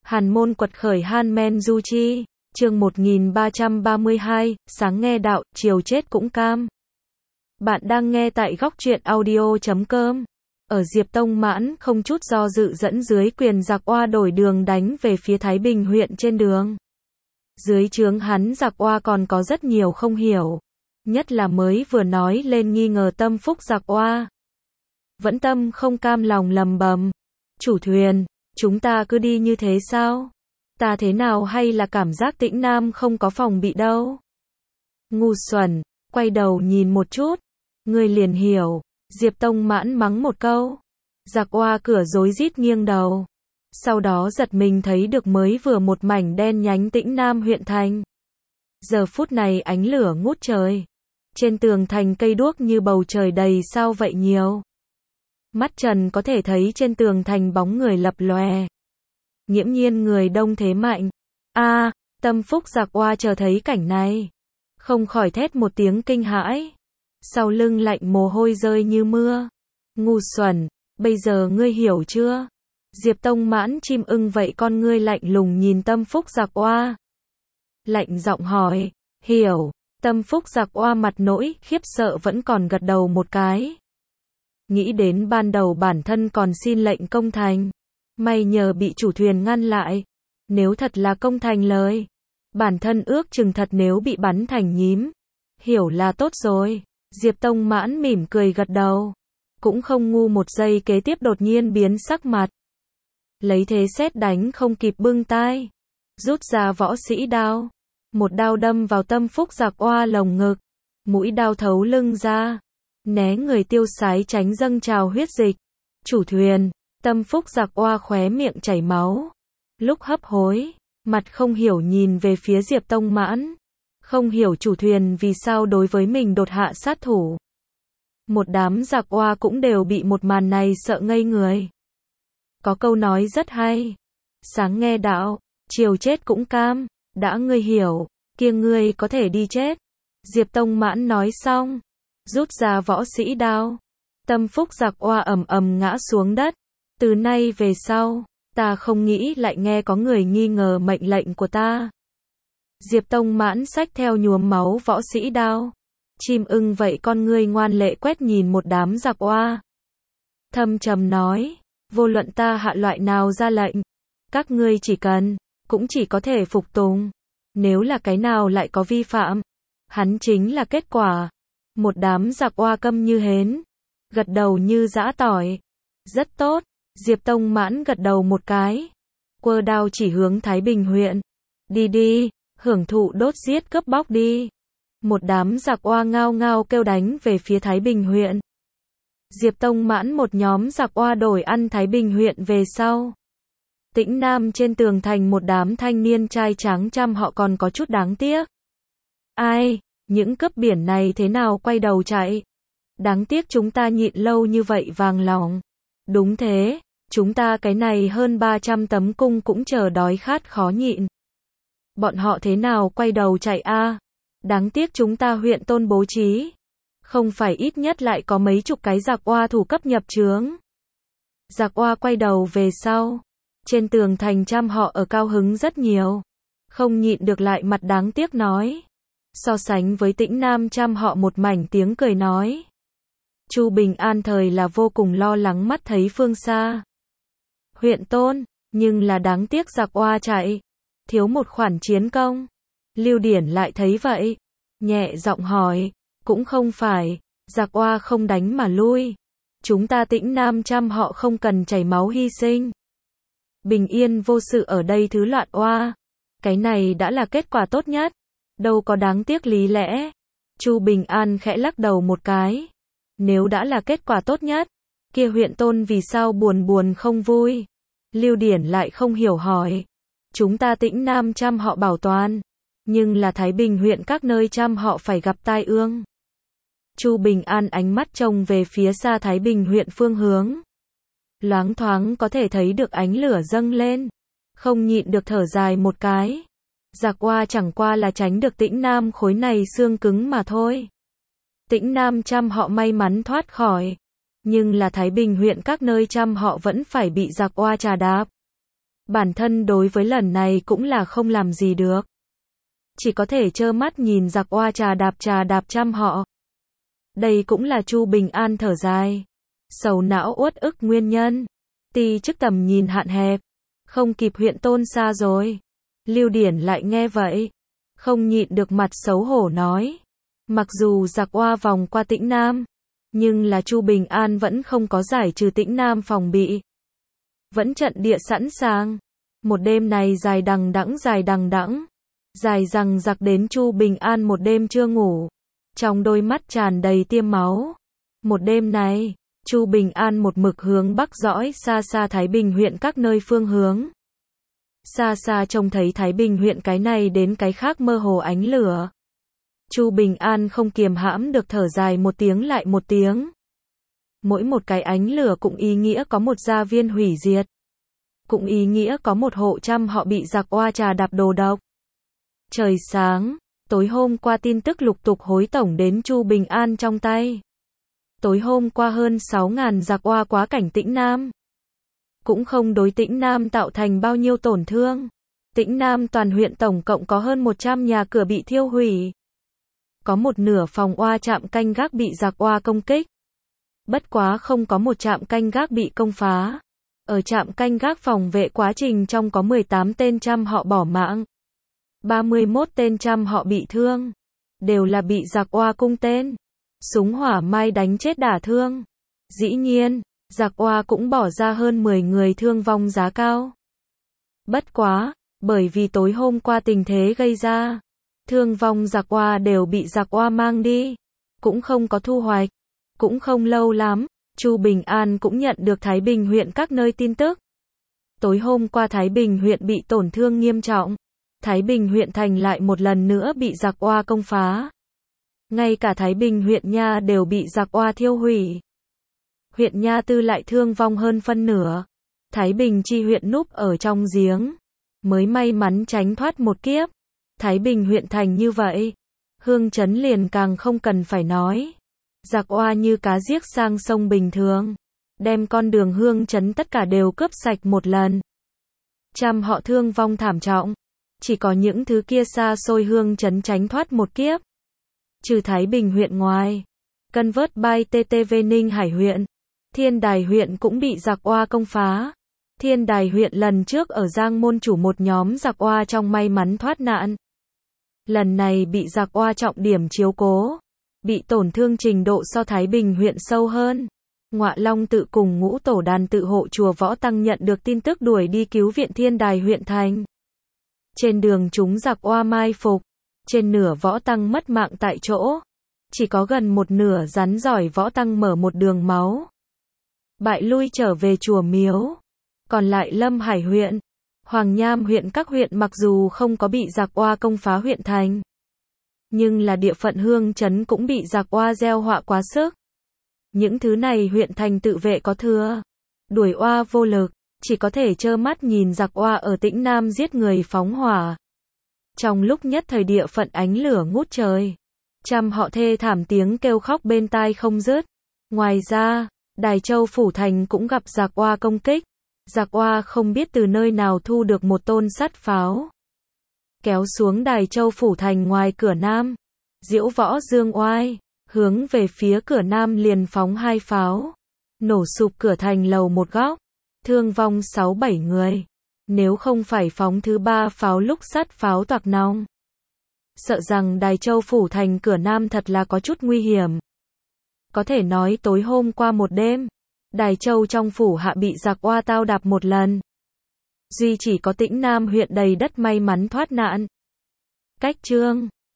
Hàn môn quật khởi Han Men Du Chi, chương 1332, sáng nghe đạo, chiều chết cũng cam. Bạn đang nghe tại góc truyện audio.com. Ở Diệp Tông Mãn không chút do dự dẫn dưới quyền giặc oa đổi đường đánh về phía Thái Bình huyện trên đường. Dưới trướng hắn giặc oa còn có rất nhiều không hiểu. Nhất là mới vừa nói lên nghi ngờ tâm phúc giặc oa. Vẫn tâm không cam lòng lầm bầm. Chủ thuyền, chúng ta cứ đi như thế sao? Ta thế nào hay là cảm giác Tĩnh Nam không có phòng bị đâu? Ngu xuẩn, quay đầu nhìn một chút. Ngươi liền hiểu. Diệp Tông Mãn mắng một câu. Giặc oa cửa rối rít nghiêng đầu. Sau đó giật mình thấy được mới vừa một mảnh đen nhánh Tĩnh Nam huyện thành. Giờ phút này ánh lửa ngút trời. Trên tường thành cây đuốc như bầu trời đầy sao vậy nhiều. Mắt Trần có thể thấy trên tường thành bóng người lập lòe. Nghiễm nhiên người đông thế mạnh. Tâm phúc giặc oa chờ thấy cảnh này. Không khỏi thét một tiếng kinh hãi. Sau lưng lạnh mồ hôi rơi như mưa. Ngu xuẩn, bây giờ ngươi hiểu chưa? Diệp Tông Mãn chim ưng vậy con ngươi lạnh lùng nhìn tâm phúc giặc oa. Lạnh giọng hỏi, hiểu. Tâm phúc giặc oa mặt nỗi khiếp sợ vẫn còn gật đầu một cái. Nghĩ đến ban đầu bản thân còn xin lệnh công thành. May nhờ bị chủ thuyền ngăn lại. Nếu thật là công thành lời. Bản thân ước chừng thật nếu bị bắn thành nhím. Hiểu là tốt rồi. Diệp Tông Mãn mỉm cười gật đầu. Cũng không ngu một giây kế tiếp đột nhiên biến sắc mặt. Lấy thế sét đánh không kịp bưng tai. Rút ra võ sĩ đao. Một đao đâm vào tâm phúc giặc oa lồng ngực. Mũi đao thấu lưng ra. Né người tiêu sái tránh dâng trào huyết dịch. Chủ thuyền, tâm phúc giặc oa khóe miệng chảy máu. Lúc hấp hối, mặt không hiểu nhìn về phía Diệp Tông Mãn. Không hiểu chủ thuyền vì sao đối với mình đột hạ sát thủ. Một đám giặc oa cũng đều bị một màn này sợ ngây người. Có câu nói rất hay. Sáng nghe đạo, chiều chết cũng cam. Đã ngươi hiểu, kia ngươi có thể đi chết. Diệp Tông Mãn nói xong. Rút ra võ sĩ đao. Tâm phúc giặc oa ầm ầm ngã xuống đất. Từ nay về sau, ta không nghĩ lại nghe có người nghi ngờ mệnh lệnh của ta. Diệp Tông Mãn xách theo nhuốm máu võ sĩ đao. Chim ưng vậy con ngươi ngoan lệ quét nhìn một đám giặc oa. Thâm trầm nói, vô luận ta hạ loại nào ra lệnh, các ngươi chỉ cần, cũng chỉ có thể phục tùng. Nếu là cái nào lại có vi phạm, hắn chính là kết quả. Một đám giặc oa câm như hến, gật đầu như giã tỏi. Rất tốt, Diệp Tông Mãn gật đầu một cái. Quơ đao chỉ hướng Thái Bình huyện. Đi đi, hưởng thụ đốt giết cướp bóc đi. Một đám giặc oa ngao ngao kêu đánh về phía Thái Bình huyện. Diệp Tông Mãn một nhóm giặc oa đổi ăn Thái Bình huyện về sau. Tĩnh Nam trên tường thành một đám thanh niên trai tráng chăm họ còn có chút đáng tiếc. Ai, những cướp biển này thế nào quay đầu chạy? Đáng tiếc chúng ta nhịn lâu như vậy vàng lòng. Đúng thế, chúng ta cái này hơn 300 tấm cung cũng chờ đói khát khó nhịn. Bọn họ thế nào quay đầu chạy a? Đáng tiếc chúng ta huyện tôn bố trí. Không phải ít nhất lại có mấy chục cái giặc oa thủ cấp nhập trướng. Giặc oa quay đầu về sau. Trên tường thành trăm họ ở cao hứng rất nhiều. Không nhịn được lại mặt đáng tiếc nói. So sánh với Tĩnh Nam trăm họ một mảnh tiếng cười nói. Chu Bình An thời là vô cùng lo lắng mắt thấy phương xa. Huyện tôn, nhưng là đáng tiếc giặc oa chạy. Thiếu một khoản chiến công. Lưu Điển lại thấy vậy. Nhẹ giọng hỏi. Cũng không phải. Giặc oa không đánh mà lui. Chúng ta Tĩnh Nam trăm họ không cần chảy máu hy sinh. Bình yên vô sự ở đây thứ loạn oa. Cái này đã là kết quả tốt nhất. Đâu có đáng tiếc lý lẽ. Chu Bình An khẽ lắc đầu một cái. Nếu đã là kết quả tốt nhất, kia huyện tôn vì sao buồn không vui? Lưu Điển lại không hiểu hỏi. Chúng ta Tĩnh Nam trăm họ bảo toàn. Nhưng là Thái Bình huyện các nơi trăm họ phải gặp tai ương. Chu Bình An ánh mắt trông về phía xa Thái Bình huyện phương hướng. Loáng thoáng có thể thấy được ánh lửa dâng lên. Không nhịn được thở dài một cái. Giặc oa chẳng qua là tránh được Tĩnh Nam khối này xương cứng mà thôi. Tĩnh Nam trăm họ may mắn thoát khỏi. Nhưng là Thái Bình huyện các nơi trăm họ vẫn phải bị giặc oa trà đạp. Bản thân đối với lần này cũng là không làm gì được. Chỉ có thể trơ mắt nhìn giặc oa trà đạp trăm họ. Đây cũng là Chu Bình An thở dài. Sầu não uất ức nguyên nhân. Ti chức tầm nhìn hạn hẹp. Không kịp huyện Tôn xa rồi. Lưu Điển lại nghe vậy. Không nhịn được mặt xấu hổ nói. Mặc dù giặc oa vòng qua Tĩnh Nam. Nhưng là Chu Bình An vẫn không có giải trừ Tĩnh Nam phòng bị. Vẫn trận địa sẵn sàng. Một đêm này dài đằng đẵng. Dài rằng giặc đến Chu Bình An một đêm chưa ngủ. Trong đôi mắt tràn đầy tiêm máu. Một đêm này, Chu Bình An một mực hướng bắc dõi xa xa Thái Bình huyện các nơi phương hướng. Xa xa trông thấy Thái Bình huyện cái này đến cái khác mơ hồ ánh lửa. Chu Bình An không kiềm hãm được thở dài một tiếng lại một tiếng. Mỗi một cái ánh lửa cũng ý nghĩa có một gia viên hủy diệt. Cũng ý nghĩa có một hộ trăm họ bị giặc oa trà đạp đồ độc. Trời sáng, tối hôm qua tin tức lục tục hối tổng đến Chu Bình An trong tay. Tối hôm qua hơn 6.000 giặc oa quá cảnh Tĩnh Nam. Cũng không đối Tĩnh Nam tạo thành bao nhiêu tổn thương. Tĩnh Nam toàn huyện tổng cộng có hơn 100 nhà cửa bị thiêu hủy. Có một nửa phòng oa trạm canh gác bị giặc oa công kích. Bất quá không có một trạm canh gác bị công phá. Ở trạm canh gác phòng vệ quá trình trong có 18 tên trăm họ bỏ mạng. 31 tên trăm họ bị thương. Đều là bị giặc oa cung tên. Súng hỏa mai đánh chết đả thương. Dĩ nhiên, giặc oa cũng bỏ ra hơn 10 người thương vong giá cao. Bất quá, bởi vì tối hôm qua tình thế gây ra. Thương vong giặc oa đều bị giặc oa mang đi. Cũng không có thu hoạch. Cũng không lâu lắm, Chu Bình An cũng nhận được Thái Bình huyện các nơi tin tức. Tối hôm qua Thái Bình huyện bị tổn thương nghiêm trọng. Thái Bình huyện thành lại một lần nữa bị giặc oa công phá. Ngay cả Thái Bình huyện Nha đều bị giặc oa thiêu hủy. Huyện Nha Tư lại thương vong hơn phân nửa. Thái Bình chi huyện núp ở trong giếng. Mới may mắn tránh thoát một kiếp. Thái Bình huyện thành như vậy. Hương Trấn liền càng không cần phải nói. Giặc oa như cá giết sang sông bình thường. Đem con đường Hương Trấn tất cả đều cướp sạch một lần. Trăm họ thương vong thảm trọng. Chỉ có những thứ kia xa xôi Hương Trấn tránh thoát một kiếp. Trừ Thái Bình huyện ngoài. Cân vớt bay TTV Ninh Hải huyện. Thiên Đài huyện cũng bị giặc oa công phá. Thiên Đài huyện lần trước ở Giang Môn chủ một nhóm giặc oa trong may mắn thoát nạn. Lần này bị giặc oa trọng điểm chiếu cố. Bị tổn thương trình độ so Thái Bình huyện sâu hơn. Ngọa Long tự cùng ngũ tổ đàn tự hộ chùa Võ Tăng nhận được tin tức đuổi đi cứu viện Thiên Đài huyện thành. Trên đường chúng giặc oa mai phục. Trên nửa Võ Tăng mất mạng tại chỗ. Chỉ có gần một nửa rắn giỏi Võ Tăng mở một đường máu. Bại lui trở về chùa Miếu. Còn lại Lâm Hải huyện, Hoàng Nham huyện các huyện mặc dù không có bị giặc oa công phá huyện thành. Nhưng là địa phận Hương Trấn cũng bị giặc oa gieo họa quá sức. Những thứ này huyện thành tự vệ có thừa. Đuổi oa vô lực, chỉ có thể trơ mắt nhìn giặc oa ở Tĩnh Nam giết người phóng hỏa. Trong lúc nhất thời địa phận ánh lửa ngút trời. Trăm họ thê thảm tiếng kêu khóc bên tai không dứt. Ngoài ra, Đài Châu Phủ Thành cũng gặp giặc oa công kích. Giặc oa không biết từ nơi nào thu được một tôn sắt pháo. Kéo xuống Đài Châu Phủ Thành ngoài cửa Nam. Diễu Võ Dương Oai, hướng về phía cửa Nam liền phóng 2 pháo. Nổ sụp cửa thành lầu một góc. Thương vong 6-7 người. Nếu không phải phóng thứ 3 pháo lúc sắt pháo toạc nòng. Sợ rằng Đài Châu Phủ Thành cửa Nam thật là có chút nguy hiểm. Có thể nói tối hôm qua một đêm. Đài Châu trong phủ hạ bị giặc oa tao đạp một lần. Duy chỉ có Tĩnh Nam huyện đầy đất may mắn thoát nạn. Cách chương